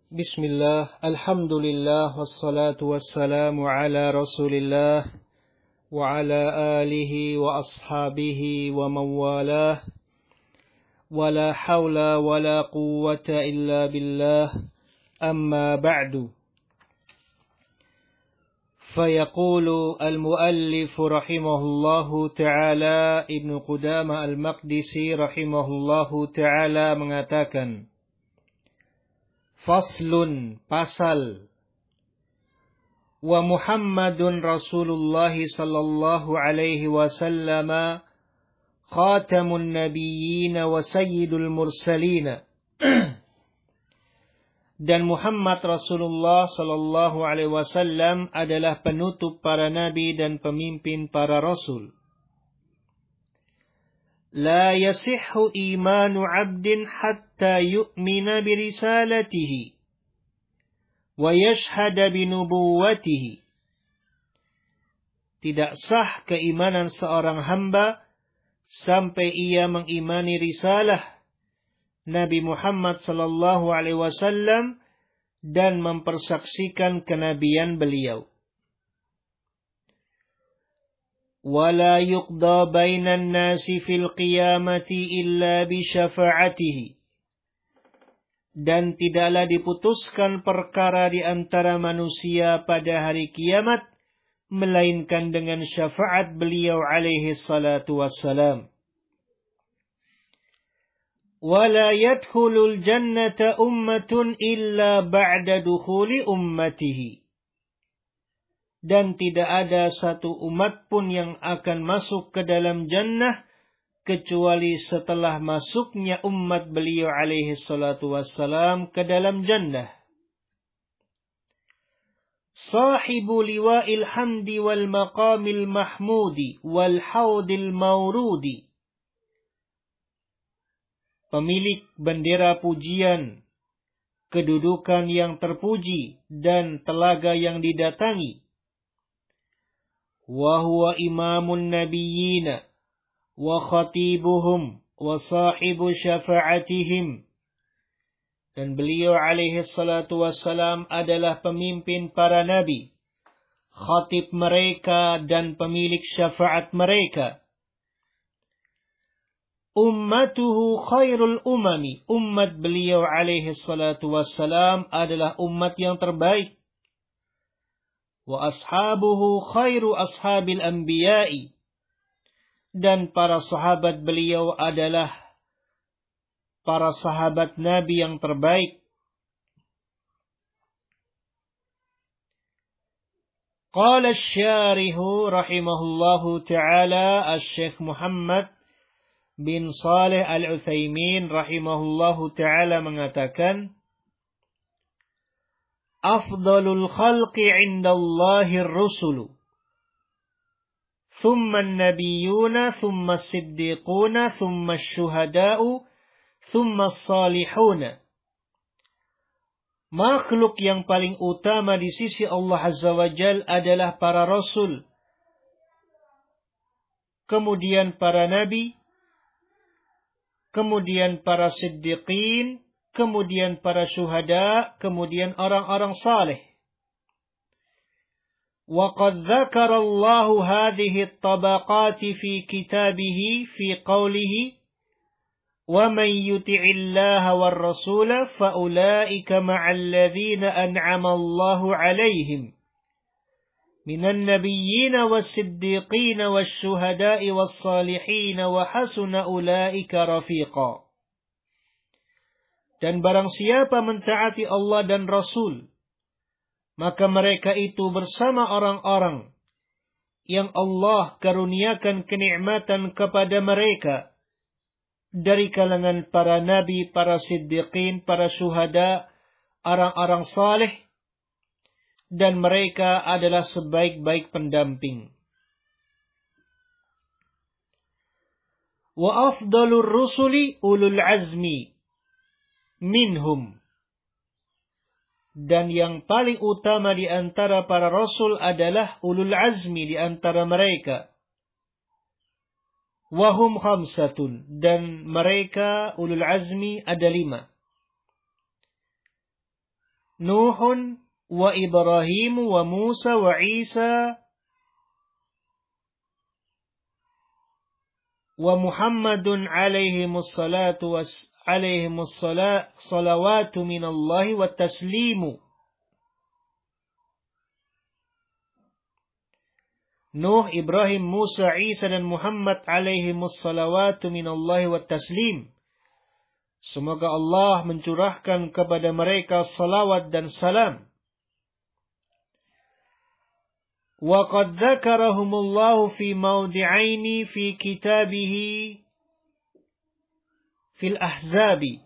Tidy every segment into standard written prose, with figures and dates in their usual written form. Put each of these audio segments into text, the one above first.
Bismillah, alhamdulillah, wassalatu wassalamu ala rasulillah, wa ala alihi wa ashabihi wa mawalah, wa la hawla wa la quwwata illa billah, amma ba'du. Fayaqulu al-muallifu rahimahullahu ta'ala, Ibnu Qudamah al-Maqdisi rahimahullahu ta'ala mengatakan, Faslun, pasal. Wa Muhammadun Rasulullah sallallahu alaihi wasallam khatamun nabiyyin wa sayyidul mursalin. Dan Muhammad Rasulullah sallallahu alaihi wasallam adalah penutup para nabi dan pemimpin para rasul. La yasihhu imanu 'abdin hatta yu'mina birisalatihi wa yashhada binubuwwatihi. Tidak sah keimanan seorang hamba sampai ia mengimani risalah Nabi Muhammad sallallahu alaihi wasallam dan mempersaksikan kenabian beliau. وَلَا يُقْضَى بَيْنَ النَّاسِ فِي الْقِيَامَةِ إِلَّا بِشَفَاعَتِهِ. Dan tidaklah diputuskan perkara di antara manusia pada hari kiamat, melainkan dengan syafaat beliau alaihi salatu wassalam. وَلَا يَدْخُلُ الْجَنَّةَ أُمَّةٌ إِلَّا بَعْدَ دُخُولِ أُمَّتِهِ. Dan tidak ada satu umat pun yang akan masuk ke dalam jannah kecuali setelah masuknya umat beliau alaihi salatu wassalam ke dalam jannah. Sahibu liwa'il hamdi wal maqamil mahmudi wal haudil maurudi. Pemilik bendera pujian, kedudukan yang terpuji dan telaga yang didatangi. وهو إمام النبيين وخطيبهم وصاحب شفاعتهم. Dan beliau alaihi salatu wassalam adalah pemimpin para nabi, khatib mereka dan pemilik syafaat mereka. Ummatuhu khairul umami. Umat beliau alaihi salatu wassalam adalah umat yang terbaik. Wa ashabuhu khairu ashabil anbiya'i. Dan para sahabat beliau adalah para sahabat Nabi yang terbaik. Qala asy-syarihu rahimahullahu ta'ala Asy-Syaikh Muhammad bin Shalih Al-Utsaimin rahimahullahu ta'ala mengatakan, Afdalul khalqi 'indallahi ar-rusulu, thumma an-nabiyyuna, thumma as-siddiquna, thumma asy-syuhada'u, thumma as-salihuna. Makhluk yang paling utama di sisi Allah Azza wa Jalla adalah para rasul, kemudian para nabi, kemudian para siddiqin, kemudian para syuhada, kemudian orang-orang saleh. وَقَدْ ذَكَرَ اللَّهُ هَذِهِ الطَّبَقَاتِ فِي كِتَابِهِ فِي قَوْلِهِ وَمَنْ يُطِعِ اللَّهَ وَالرَّسُولَ فَأُولَئِكَ مَعَ الَّذِينَ أَنْعَمَ اللَّهُ عَلَيْهِمْ مِنَ النَّبِيِّينَ وَالصِّدِّيقِينَ وَالشُّهَدَاءِ وَالصَّالِحِينَ وَحَسُنَ أُولَئِكَ رَفِيقًا. Dan barang siapa mentaati Allah dan Rasul, maka mereka itu bersama orang-orang yang Allah karuniakan kenikmatan kepada mereka dari kalangan para nabi, para siddiqin, para syuhada, orang-orang saleh, dan mereka adalah sebaik-baik pendamping. Wa afdalur rusuli ulul azmi minhum. Dan yang paling utama di antara para rasul adalah ulul azmi di antara mereka. Wahum khamsatun. Dan mereka ulul azmi ada 5. Nuhun wa Ibrahim wa Musa wa Isa wa Muhammadun alaihimus salawatu minallahi wa taslimu. Nuh, Ibrahim, Musa, Isa dan Muhammad alaihimus salawatu minallahi wa taslim. Semoga Allah mencurahkan kepada mereka salawat dan salam. Wa qad dzakarahumullahu fi mawdi'aini fi kitabihi fil ahzabi.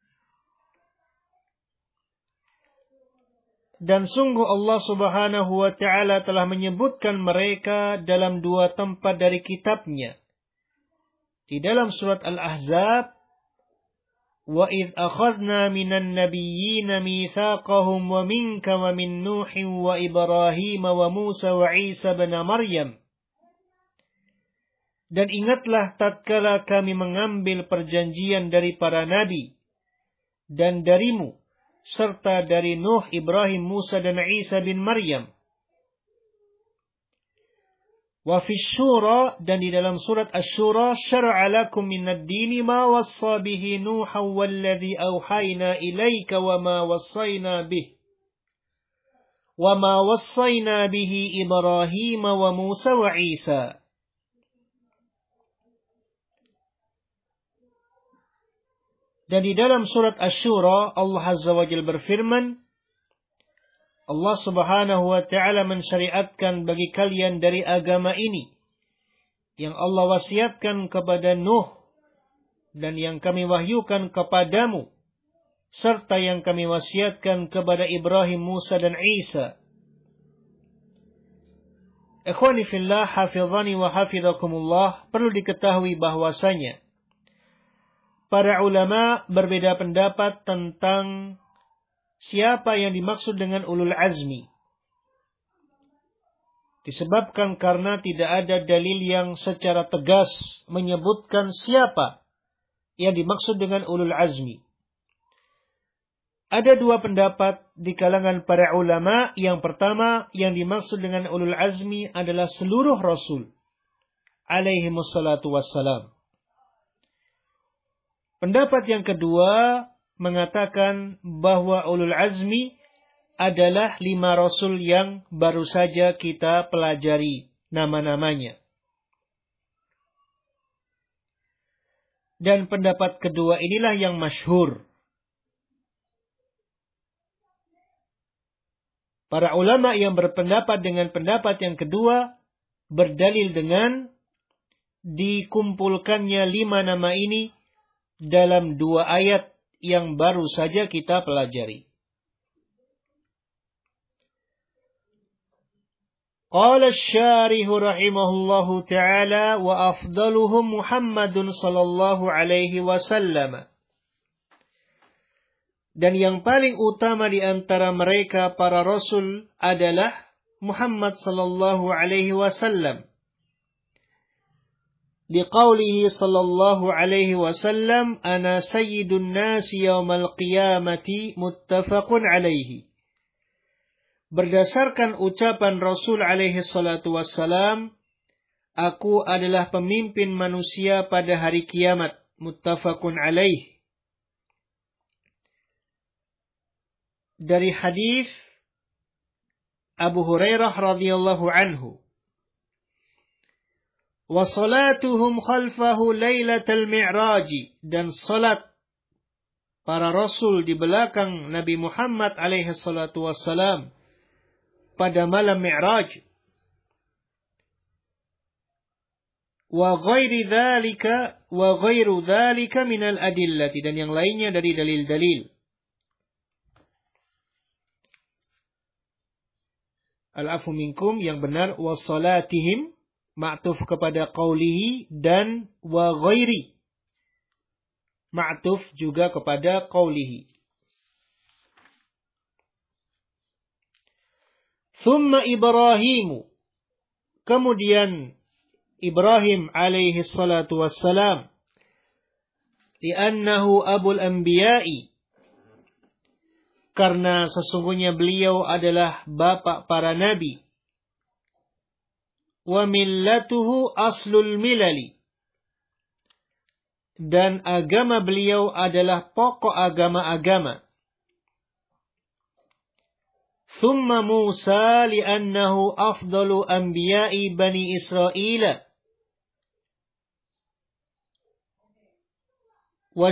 Dan sungguh Allah subhanahu wa ta'ala telah menyebutkan mereka dalam 2 tempat dari kitabnya. Di dalam surat Al-Ahzab, wa idh akhadna minan nabiyyina mitsaqahum wa minka wa min Nuhin wa Ibrahim wa Musa wa Isa bin Maryam. Dan ingatlah tatkala kami mengambil perjanjian dari para nabi dan darimu, serta dari Nuh, Ibrahim, Musa dan Isa bin Maryam. Wa fi syura, dan di dalam surat Asy-Syura, syar'a lakum minad dini ma wassa bihi Nuhan walladzi auhayna ilaika wa ma wassayna bihi Ibrahim wa Musa wa Isa. Dan di dalam surat Asy-Syura, Allah Azza wa Jalla berfirman, Allah subhanahu wa ta'ala mensyariatkan bagi kalian dari agama ini, yang Allah wasiatkan kepada Nuh, dan yang kami wahyukan kepadamu, serta yang kami wasiatkan kepada Ibrahim, Musa dan Isa. Ikhwani fillah, hafizani wa hafizakumullah, perlu diketahui bahwasanya para ulama berbeda pendapat tentang siapa yang dimaksud dengan ulul azmi. Disebabkan karena tidak ada dalil yang secara tegas menyebutkan siapa yang dimaksud dengan ulul azmi. Ada 2 pendapat di kalangan para ulama. Yang pertama, yang dimaksud dengan ulul azmi adalah seluruh Rasul alaihimus salatu wassalam. Pendapat yang kedua mengatakan bahwa ulul azmi adalah 5 rasul yang baru saja kita pelajari nama-namanya. Dan pendapat kedua inilah yang masyhur. Para ulama yang berpendapat dengan pendapat yang kedua berdalil dengan dikumpulkannya 5 nama ini dalam 2 ayat yang baru saja kita pelajari. Qala asy-syarih rahimahullahu ta'ala wa afdaluhum Muhammadun sallallahu alaihi wasallam. Dan yang paling utama di antara mereka para rasul adalah Muhammad sallallahu alaihi wasallam. Liqaulihi sallallahu alaihi wasallam, ana sayyidun nasi yaumal qiyamati, muttafaqun alaihi. Berdasarkan ucapan Rasul alaihi salatu wassalam, aku adalah pemimpin manusia pada hari kiamat, muttafaqun alaihi. Dari hadis Abu Hurairah radhiyallahu anhu, wa salatuhum khalfahu lailatal mi'raj, dan salat para rasul di belakang Nabi Muhammad alaihi salatu wassalam pada malam Mi'raj. Wa ghairu dzalika minal adillati, dan yang lainnya dari dalil-dalil. Al-afu minkum, yang benar, wa salatihim ma'tuf kepada qaulihi, dan wa ghairi ma'tuf juga kepada qaulihi. Thumma Ibrahimu, kemudian Ibrahim alaihi salatu wassalam, li'annahu abul anbiya'i, karena sesungguhnya beliau adalah bapak para nabi. Wa millatuhu aslul milali, dan agama beliau adalah pokok agama-agama. Thumma Musa li'annahu afdalu anbiya'i bani Israila. Wa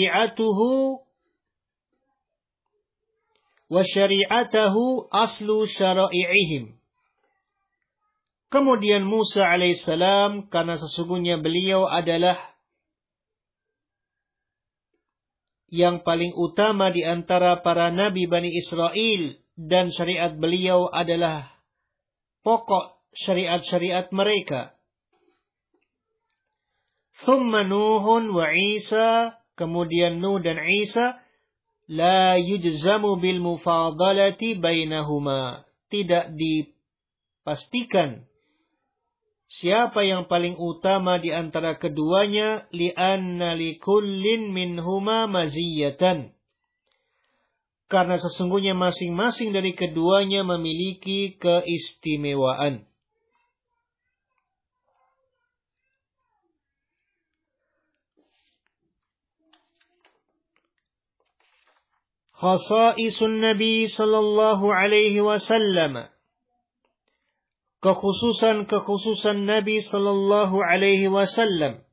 syari'atahu aslu syara'i'ihim. Kemudian Musa alaihissalam, karena sesungguhnya beliau adalah yang paling utama di antara para nabi Bani Israel, dan syariat beliau adalah pokok syariat-syariat mereka. Thumma Nuhun wa Isa, kemudian Nuh dan Isa, la yujzamu bil mufadalati bainahuma, tidak dipastikan siapa yang paling utama di antara keduanya, li'anna likullin minhuma maziyatan, karena sesungguhnya masing-masing dari keduanya memiliki keistimewaan. Khasa'isun Nabi sallallahu alaihi wasallam, kekhususan Nabi sallallahu alaihi wasallam.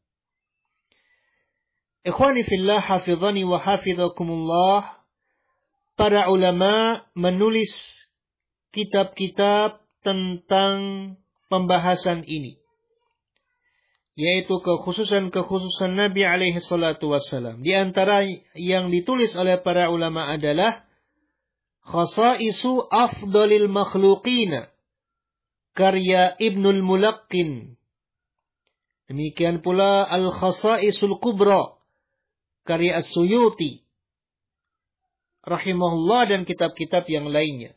Ikhwani fillah, hafizani wa hafizakumullah. Para ulama menulis kitab-kitab tentang pembahasan ini, yaitu kekhususan Nabi alaihi salatu wassalam. Di antara yang ditulis oleh para ulama adalah Khasa'isu afdalil makhluqina, karya Ibnul Mulaqqin. Demikian pula Al-Khasa'isul Kubra, karya As-Suyuti rahimahullah, dan kitab-kitab yang lainnya.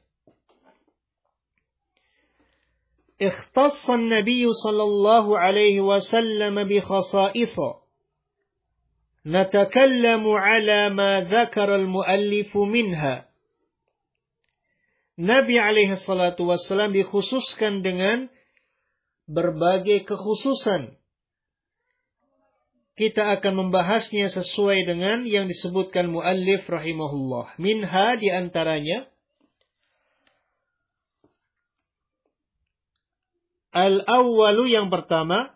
Ikhtassa an-nabiy sallallahu alaihi wasallam bi khasa'itha natakallamu ala ma dzakara al-muallif minha. Nabi alaihi salatu wassalam dikhususkan dengan berbagai kekhususan. Kita akan membahasnya sesuai dengan yang disebutkan muallif rahimahullah. Minha, di antaranya al-awwalu, yang pertama,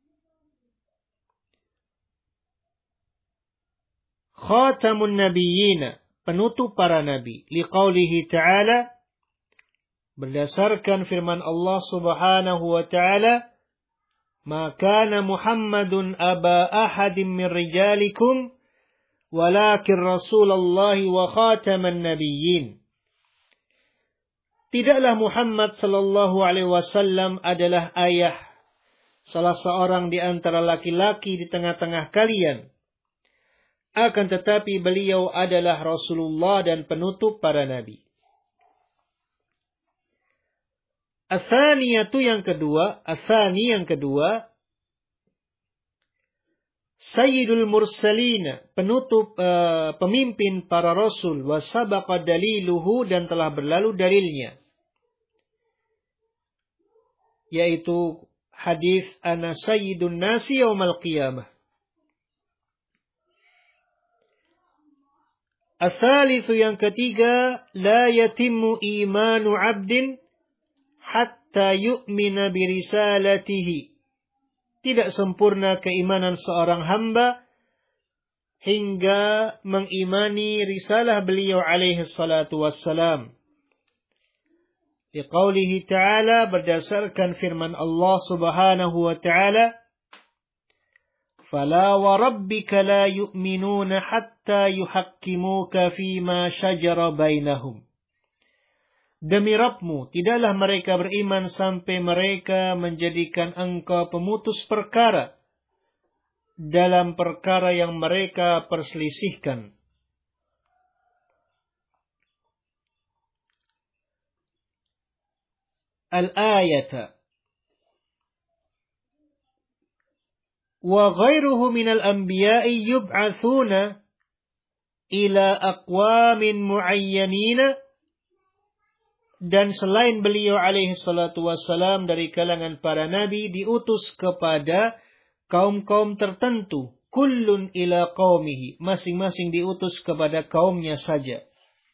khatamun nabiyyin, penutup para nabi. Liqaulihi ta'ala, berdasarkan firman Allah subhanahu wa ta'ala, ma kana Muhammadun aba ahadin min rijalikum walakin Rasulullah wa khataman nabiyyin. Tidaklah Muhammad sallallahu alaihi wasallam adalah ayah salah seorang di antara laki-laki di tengah-tengah kalian, akan tetapi beliau adalah Rasulullah dan penutup para nabi. Atsaniyatu, yang kedua, Sayyidul Mursalin, penutup pemimpin para rasul, wa sabaqa daliluhu, dan telah berlalu dalilnya, yaitu hadis ana sayyidun nasi yaumal qiyamah. Atsalitsu, yang ketiga, la yatimmu imanu 'abdin hatta yu'mina birisalatihi. Tidak sempurna keimanan seorang hamba hingga mengimani risalah beliau alaihi salatu wassalam. Liqaulihi ta'ala, berdasarkan firman Allah subhanahu wa ta'ala, fala wa rabbika la yu'minuna hatta yuhakkimuka fima syajara bainahum. Demi Rabbmu, tidaklah mereka beriman sampai mereka menjadikan engkau pemutus perkara dalam perkara yang mereka perselisihkan. Al-ayata. Wa ghairuhu minal anbiya'i yub'athuna ila aqwamin muayyanina, dan selain beliau alaihi salatu wassalam dari kalangan para nabi diutus kepada kaum-kaum tertentu. Kullun ila qaumihi, masing-masing diutus kepada kaumnya saja.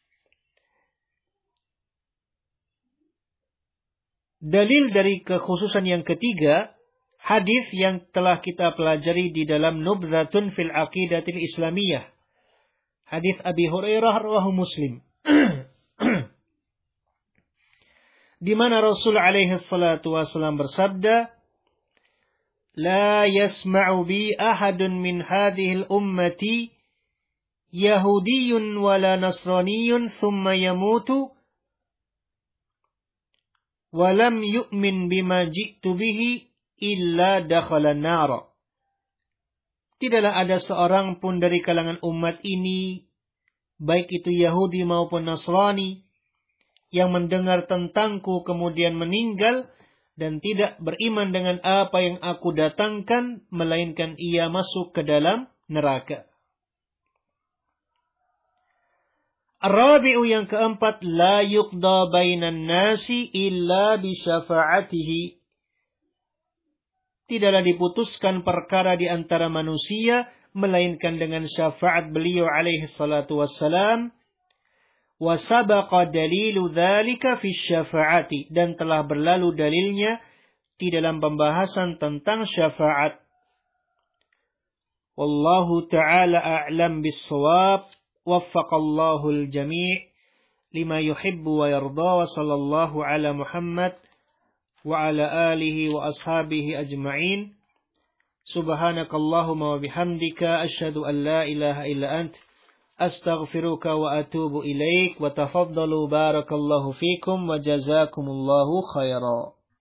Dalil dari kekhususan yang ketiga, hadis yang telah kita pelajari di dalam Nubzatun fil Aqidatil Islamiyah. Hadis Abi Hurairah rawahu Muslim. Di mana Rasul alaihi salatu wasallam bersabda, "La yasma'u bi ahadun min hadhihi al-ummati Yahudiyyun wala Nasraniyyun thumma yamutu wa lam yu'min bima ji'tu bihi illa dakhala an-nar." Tidaklah ada seorang pun dari kalangan umat ini, baik itu Yahudi maupun Nasrani, yang mendengar tentangku kemudian meninggal dan tidak beriman dengan apa yang aku datangkan, melainkan ia masuk ke dalam neraka. Ar-rabi'u yang keempat, la yuqda bainan nasi illa bi syafa'atihi. Tidaklah diputuskan perkara di antara manusia melainkan dengan syafaat beliau alaihi salatu wassalam. Wa sabaqa dalilu dzalika fi syafaati, dan telah berlalu dalilnya di dalam pembahasan tentang syafaat. Wallahu ta'ala a'lam bis-shawab. Waffaqallahu al-jami' lima yuhibbu wa yarda, wa sallallahu ala Muhammad wa ala alihi wa ashabihi ajma'in. Subhanakallahumma wa bihamdika asyhadu an la ilaha illa anta astaghfiruka wa atubu ilaik, wa tafaddalu barakallahu fikum wa jazakumullahu khairan.